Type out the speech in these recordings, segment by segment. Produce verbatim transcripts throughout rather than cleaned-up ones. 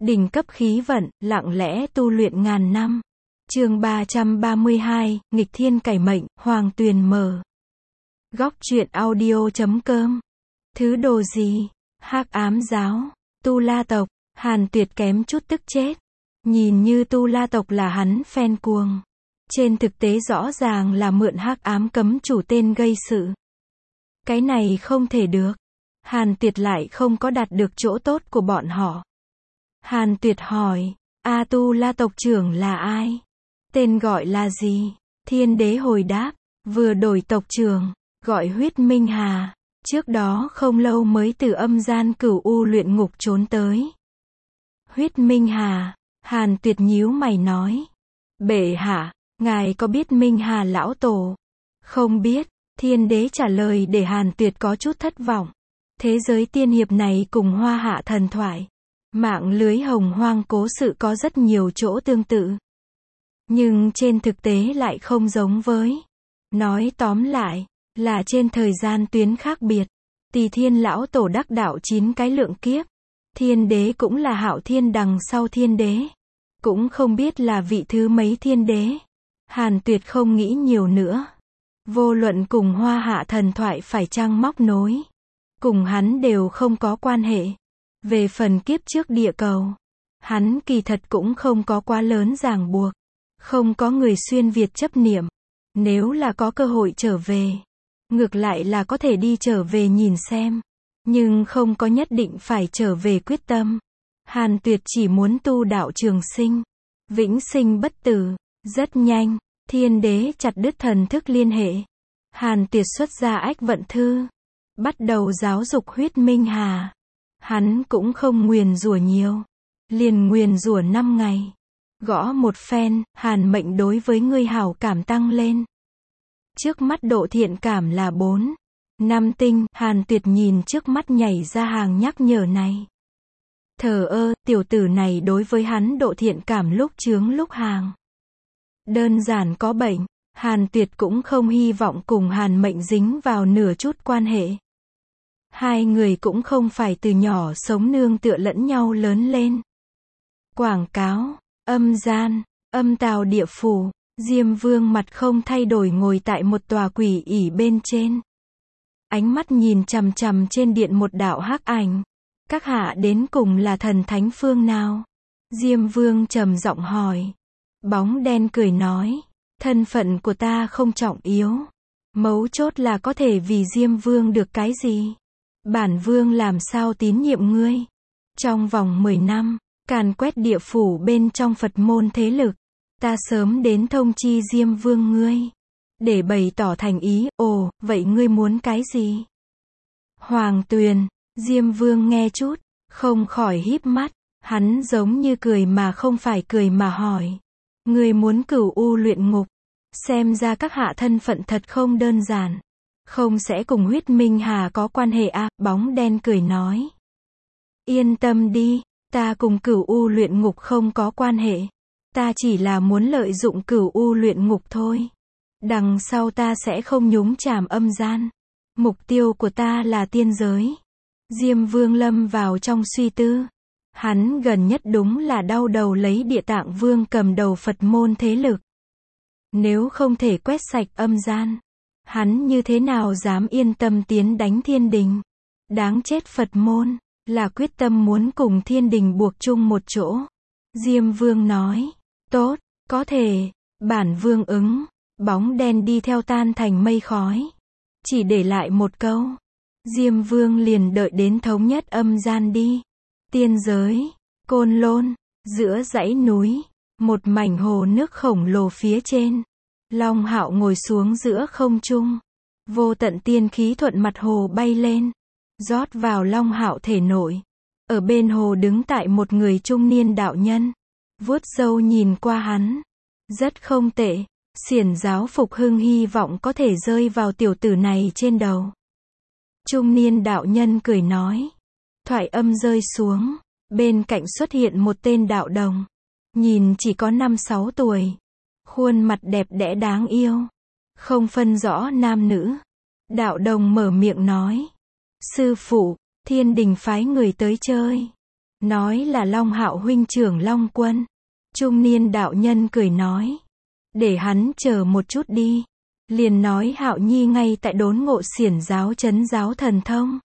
Đỉnh cấp khí vận, lặng lẽ tu luyện ngàn năm. Chương ba trăm ba mươi hai, nghịch thiên cải mệnh, Hoàng Tuyền mở. Góc truyện audio chấm com. Thứ đồ gì? Hắc ám giáo, Tu La tộc, Hàn Tuyệt kém chút tức chết. Nhìn như Tu La tộc là hắn phen cuồng. Trên thực tế rõ ràng là mượn hắc ám cấm chủ tên gây sự. Cái này không thể được. Hàn Tuyệt lại không có đạt được chỗ tốt của bọn họ. Hàn Tuyệt hỏi, A Tu La tộc trưởng là ai? Tên gọi là gì? Thiên đế hồi đáp, vừa đổi tộc trưởng, gọi Huyết Minh Hà. Trước đó không lâu mới từ âm gian cửu u luyện ngục trốn tới. Huyết Minh Hà, Hàn Tuyệt nhíu mày nói. Bệ hạ, ngài có biết Minh Hà lão tổ? Không biết, thiên đế trả lời để Hàn Tuyệt có chút thất vọng. Thế giới tiên hiệp này cùng Hoa Hạ thần thoại, mạng lưới hồng hoang cố sự có rất nhiều chỗ tương tự. Nhưng trên thực tế lại không giống với. Nói tóm lại, là trên thời gian tuyến khác biệt. Tỳ Thiên lão tổ đắc đạo chín cái lượng kiếp. Thiên đế cũng là Hạo Thiên đằng sau thiên đế. Cũng không biết là vị thứ mấy thiên đế. Hàn Tuyệt không nghĩ nhiều nữa. Vô luận cùng Hoa Hạ thần thoại phải chăng móc nối, cùng hắn đều không có quan hệ. Về phần kiếp trước địa cầu, hắn kỳ thật cũng không có quá lớn ràng buộc. Không có người xuyên Việt chấp niệm. Nếu là có cơ hội trở về, ngược lại là có thể đi trở về nhìn xem. Nhưng không có nhất định phải trở về quyết tâm. Hàn Tuyệt chỉ muốn tu đạo trường sinh, vĩnh sinh bất tử. Rất nhanh, thiên đế chặt đứt thần thức liên hệ. Hàn Tuyệt xuất ra ách vận thư, bắt đầu giáo dục Huyết Minh Hà. Hắn cũng không nguyền rủa nhiều, liền nguyền rủa năm ngày. Gõ một phen, Hàn mệnh đối với ngươi hảo cảm tăng lên. Trước mắt độ thiện cảm là bốn, năm tinh. Hàn Tuyệt nhìn trước mắt nhảy ra hàng nhắc nhở này. Thờ ơ, tiểu tử này đối với hắn độ thiện cảm lúc chướng lúc hàng. Đơn giản có bệnh. Hàn Tuyệt cũng không hy vọng cùng Hàn mệnh dính vào nửa chút quan hệ. Hai người cũng không phải từ nhỏ sống nương tựa lẫn nhau lớn lên. Quảng cáo, âm gian, âm tào địa phủ. Diêm Vương mặt không thay đổi ngồi tại một tòa quỷ ỷ bên trên. Ánh mắt nhìn chằm chằm trên điện một đạo hắc ảnh. Các hạ đến cùng là thần thánh phương nào? Diêm Vương trầm giọng hỏi. Bóng đen cười nói. Thân phận của ta không trọng yếu. Mấu chốt là có thể vì Diêm Vương được cái gì? Bản Vương làm sao tín nhiệm ngươi? Trong vòng mười năm, càn quét địa phủ bên trong Phật môn thế lực. Ta sớm đến thông chi Diêm Vương ngươi. Để bày tỏ thành ý, ồ, vậy ngươi muốn cái gì? Hoàng Tuyền, Diêm Vương nghe chút, không khỏi híp mắt. Hắn giống như cười mà không phải cười mà hỏi. Ngươi muốn cửu u luyện ngục. Xem ra các hạ thân phận thật không đơn giản. Không sẽ cùng Huyết Minh Hà có quan hệ à? Bóng đen cười nói. Yên tâm đi, ta cùng cửu u luyện ngục không có quan hệ. Ta chỉ là muốn lợi dụng cửu u luyện ngục thôi. Đằng sau ta sẽ không nhúng chàm âm gian. Mục tiêu của ta là tiên giới. Diêm Vương lâm vào trong suy tư. Hắn gần nhất đúng là đau đầu lấy Địa Tạng Vương cầm đầu Phật môn thế lực. Nếu không thể quét sạch âm gian, hắn như thế nào dám yên tâm tiến đánh thiên đình? Đáng chết Phật môn, là quyết tâm muốn cùng thiên đình buộc chung một chỗ. Diêm Vương nói, tốt, có thể. Bản Vương ứng. Bóng đen đi theo tan thành mây khói. Chỉ để lại một câu. Diêm Vương liền đợi đến thống nhất âm gian đi. Tiên giới, Côn Lôn, giữa dãy núi, một mảnh hồ nước khổng lồ phía trên. Long Hạo ngồi xuống giữa không trung. Vô tận tiên khí thuận mặt hồ bay lên, rót vào Long Hạo thể nội. Ở bên hồ đứng tại một người trung niên đạo nhân. Vuốt râu nhìn qua hắn. Rất không tệ. Xiển giáo Phục Hưng hy vọng có thể rơi vào tiểu tử này trên đầu. Trung niên đạo nhân cười nói. Thoại âm rơi xuống. Bên cạnh xuất hiện một tên đạo đồng. Nhìn chỉ có năm sáu tuổi. Khuôn mặt đẹp đẽ đáng yêu. Không phân rõ nam nữ. Đạo đồng mở miệng nói. Sư phụ, thiên đình phái người tới chơi. nói là Long Hạo huynh trưởng Long Quân. Trung niên đạo nhân cười nói, để hắn chờ một chút đi. Liền nói Hạo Nhi ngay tại đốn ngộ xiển giáo trấn giáo thần thông.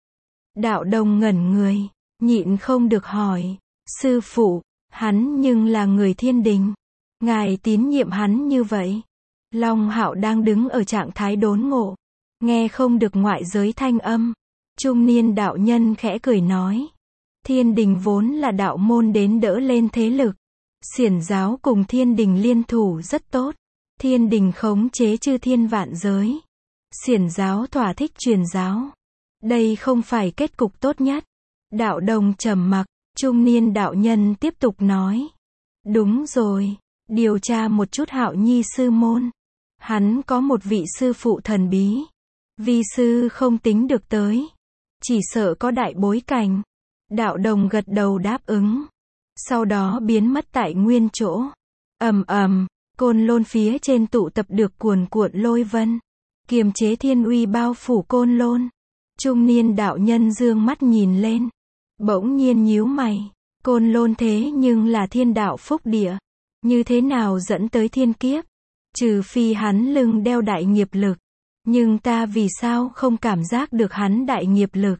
Đạo Đồng ngẩn người, nhịn không được hỏi, sư phụ, hắn nhưng là người thiên đình. Ngài tín nhiệm hắn như vậy. Long Hạo đang đứng ở trạng thái đốn ngộ, nghe không được ngoại giới thanh âm. Trung niên đạo nhân khẽ cười nói, thiên đình vốn là đạo môn đến đỡ lên thế lực. Xiển giáo cùng thiên đình liên thủ rất tốt. Thiên đình khống chế chư thiên vạn giới. Xiển giáo thỏa thích truyền giáo. Đây không phải kết cục tốt nhất. Đạo Đồng trầm mặc, trung niên đạo nhân tiếp tục nói. Đúng rồi, điều tra một chút Hạo Nhi sư môn. Hắn có một vị sư phụ thần bí. Vi sư không tính được tới. Chỉ sợ có đại bối cảnh. Đạo Đồng gật đầu đáp ứng. Sau đó biến mất tại nguyên chỗ. Ầm ầm, Côn Lôn phía trên tụ tập được cuồn cuộn lôi vân. Kiềm chế thiên uy bao phủ Côn Lôn. Trung niên đạo nhân dương mắt nhìn lên. Bỗng nhiên nhíu mày. Côn Lôn thế nhưng là thiên đạo phúc địa. Như thế nào dẫn tới thiên kiếp? Trừ phi hắn lưng đeo đại nghiệp lực. Nhưng ta vì sao không cảm giác được hắn đại nghiệp lực?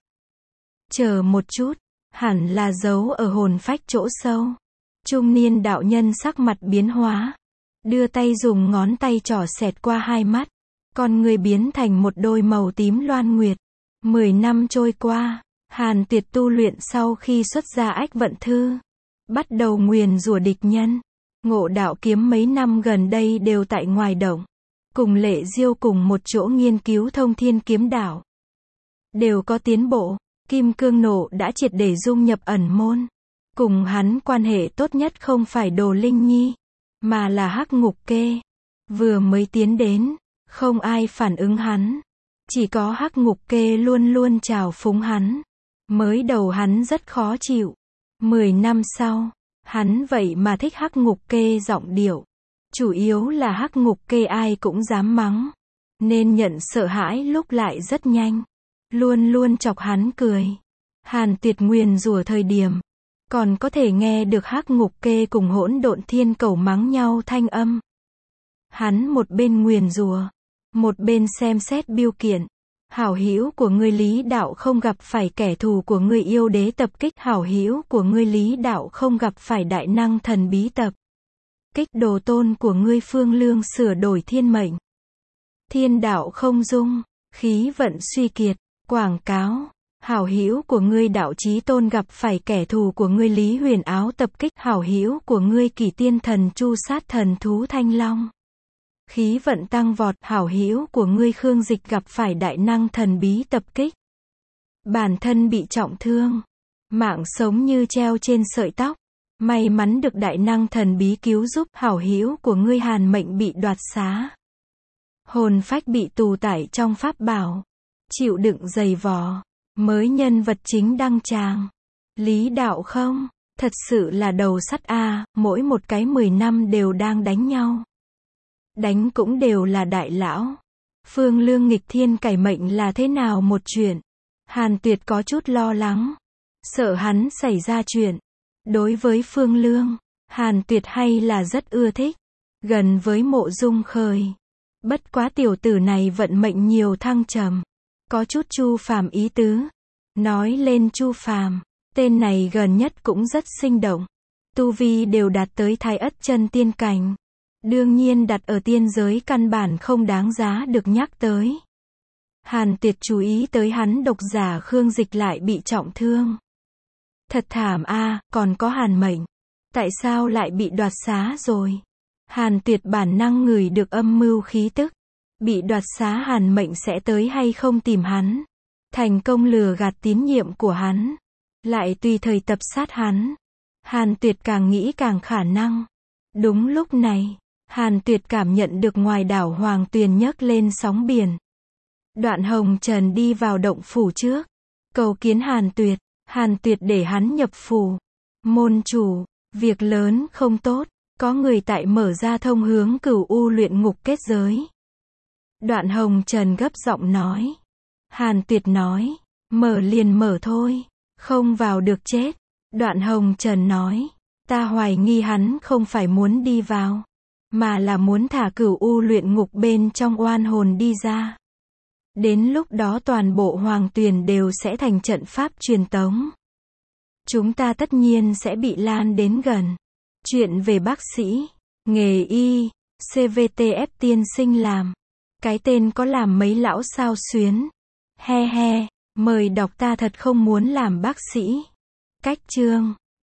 Chờ một chút. Hẳn là giấu ở hồn phách chỗ sâu. Trung niên đạo nhân sắc mặt biến hóa. Đưa tay dùng ngón tay trỏ xẹt qua hai mắt. Con người biến thành một đôi màu tím loan nguyệt. Mười năm trôi qua, Hàn Tuyệt tu luyện sau khi xuất ra Ách Vận Thư. Bắt đầu nguyền rủa địch nhân. Ngộ Đạo Kiếm mấy năm gần đây đều tại ngoài động. Cùng Lệ Diêu cùng một chỗ nghiên cứu thông thiên kiếm đạo. Đều có tiến bộ. Kim Cương Nộ đã triệt để dung nhập ẩn môn. Cùng hắn quan hệ tốt nhất không phải Đồ Linh Nhi, mà là Hắc Ngục Kê. Vừa mới tiến đến, không ai phản ứng hắn. Chỉ có Hắc Ngục Kê luôn luôn chào phúng hắn. Mới đầu hắn rất khó chịu. Mười năm sau, hắn vậy mà thích Hắc Ngục Kê giọng điệu. Chủ yếu là Hắc Ngục Kê ai cũng dám mắng. Nên nhận sợ hãi lúc lại rất nhanh. Luôn luôn chọc hắn cười. Hàn Tuyệt nguyền rủa thời điểm, còn có thể nghe được Hắc Ngục Kê cùng Hỗn Độn Thiên Cầu mắng nhau thanh âm. Hắn một bên nguyền rủa, một bên xem xét biêu kiện. Hảo hữu của ngươi Lý Đạo không gặp phải kẻ thù của ngươi Yêu Đế tập kích. Hảo hữu của ngươi Lý Đạo không gặp phải đại năng thần bí tập kích. Đồ tôn của ngươi Phương Lương sửa đổi thiên mệnh. Thiên đạo không dung, khí vận suy kiệt. Quảng cáo. Hảo hữu của ngươi Đạo Chí Tôn gặp phải kẻ thù của ngươi Lý Huyền Áo tập kích. Hảo hữu của ngươi Kỷ Tiên Thần Chu sát thần thú Thanh Long. Khí vận tăng vọt. Hảo hữu của ngươi Khương Dịch gặp phải đại năng thần bí tập kích. Bản thân bị trọng thương. Mạng sống như treo trên sợi tóc. May mắn được đại năng thần bí cứu giúp. Hảo hữu của ngươi Hàn Mệnh bị đoạt xá. Hồn phách bị tù tải trong pháp bảo. Chịu đựng dày vò. Mới nhân vật chính đăng tràng. Lý Đạo không? Thật sự là đầu sắt a, mỗi một cái mười năm đều đang đánh nhau. Đánh cũng đều là đại lão. Phương Lương nghịch thiên cải mệnh là thế nào một chuyện? Hàn Tuyệt có chút lo lắng. Sợ hắn xảy ra chuyện. Đối với Phương Lương, Hàn Tuyệt hay là rất ưa thích. Gần với Mộ Dung Khởi. Bất quá tiểu tử này vận mệnh nhiều thăng trầm. Có chút Chu Phàm ý tứ. Nói lên Chu Phàm, tên này gần nhất cũng rất sinh động. Tu vi đều đạt tới Thái Ất chân tiên cảnh. Đương nhiên đặt ở tiên giới căn bản không đáng giá được nhắc tới. Hàn Tuyệt chú ý tới hắn độc giả Khương Dịch lại bị trọng thương. Thật thảm a, còn có Hàn Mệnh. Tại sao lại bị đoạt xá rồi? Hàn Tuyệt bản năng ngửi được âm mưu khí tức. Bị đoạt xá Hàn Mệnh sẽ tới hay không tìm hắn. Thành công lừa gạt tín nhiệm của hắn. Lại tùy thời tập sát hắn. Hàn Tuyệt càng nghĩ càng khả năng. Đúng lúc này, Hàn Tuyệt cảm nhận được ngoài đảo Hoàng Tuyền nhấc lên sóng biển. Đoạn Hồng Trần đi vào động phủ trước. Cầu kiến Hàn Tuyệt. Hàn Tuyệt để hắn nhập phủ. Môn chủ, việc lớn không tốt. Có người tại mở ra thông hướng Cửu U luyện ngục kết giới. Đoạn Hồng Trần gấp giọng nói. Hàn Tuyệt nói, mở liền mở thôi, không vào được chết. Đoạn Hồng Trần nói, ta hoài nghi hắn không phải muốn đi vào, mà là muốn thả Cửu U luyện ngục bên trong oan hồn đi ra. Đến lúc đó toàn bộ hoàng tuyền đều sẽ thành trận pháp truyền tống. Chúng ta tất nhiên sẽ bị lan đến gần. Chuyện về bác sĩ, nghề y, xê vê tê ép tiên sinh làm. Cái tên có làm mấy lão sao xuyến. He he, mời đọc ta thật không muốn làm bác sĩ. Cách chương